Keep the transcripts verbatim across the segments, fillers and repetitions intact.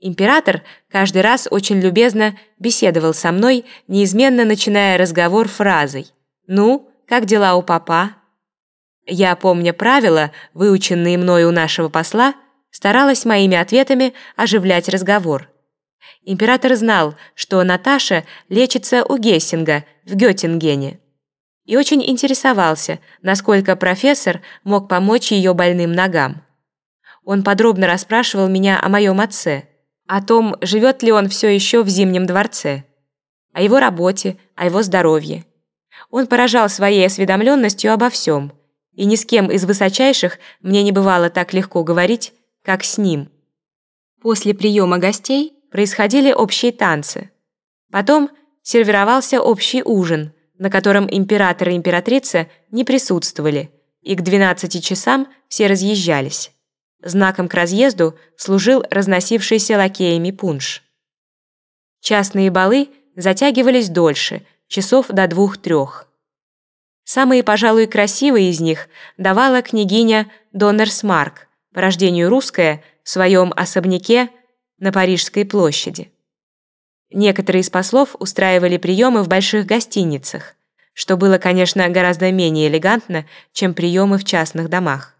Император каждый раз очень любезно беседовал со мной, неизменно начиная разговор фразой «Ну, как дела у папа?». Я, помня правила, выученные мной у нашего посла, старалась моими ответами оживлять разговор. Император знал, что Наташа лечится у Гессинга в Геттингене, и очень интересовался, насколько профессор мог помочь ее больным ногам. Он подробно расспрашивал меня о моем отце, о том, живет ли он все еще в Зимнем дворце, о его работе, о его здоровье. Он поражал своей осведомленностью обо всем, и ни с кем из высочайших мне не бывало так легко говорить, как с ним. После приема гостей происходили общие танцы. Потом сервировался общий ужин, на котором император и императрица не присутствовали, и к двенадцати часам все разъезжались. Знаком к разъезду служил разносившийся лакеями пунш. Частные балы затягивались дольше, часов до двух-трех. Самые, пожалуй, красивые из них давала княгиня Доннерсмарк, по рождению русская, в своем особняке на Парижской площади. Некоторые из послов устраивали приемы в больших гостиницах, что было, конечно, гораздо менее элегантно, чем приемы в частных домах.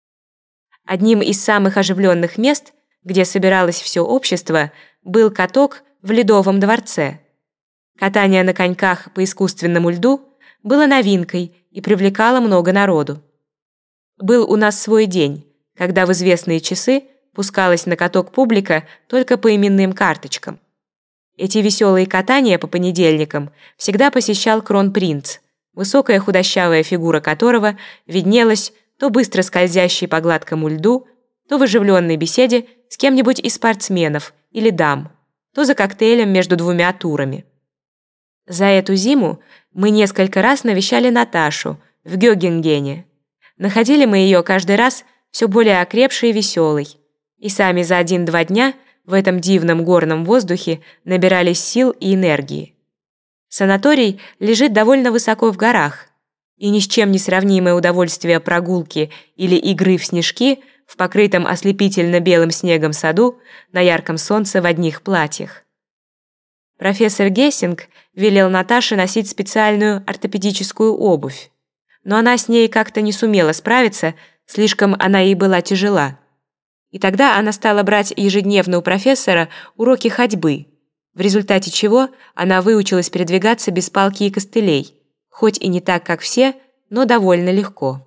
Одним из самых оживленных мест, где собиралось все общество, был каток в Ледовом дворце. Катание на коньках по искусственному льду было новинкой и привлекало много народу. Был у нас свой день, когда в известные часы пускалась на каток публика только по именным карточкам. Эти веселые катания по понедельникам всегда посещал кронпринц, высокая худощавая фигура которого виднелась то быстро скользящей по гладкому льду, то в оживленной беседе с кем-нибудь из спортсменов или дам, то за коктейлем между двумя турами. За эту зиму мы несколько раз навещали Наташу в Геттингене. Находили мы ее каждый раз все более окрепшей и веселой, и сами за один-два дня в этом дивном горном воздухе набирались сил и энергии. Санаторий лежит довольно высоко в горах, и ни с чем не сравнимое удовольствие прогулки или игры в снежки в покрытом ослепительно белым снегом саду на ярком солнце в одних платьях. Профессор Гессинг велел Наташе носить специальную ортопедическую обувь, но она с ней как-то не сумела справиться, слишком она ей была тяжела. И тогда она стала брать ежедневно у профессора уроки ходьбы, в результате чего она выучилась передвигаться без палки и костылей, хоть и не так, как все, но довольно легко.